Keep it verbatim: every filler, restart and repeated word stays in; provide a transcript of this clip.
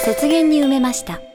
雪原に埋めました。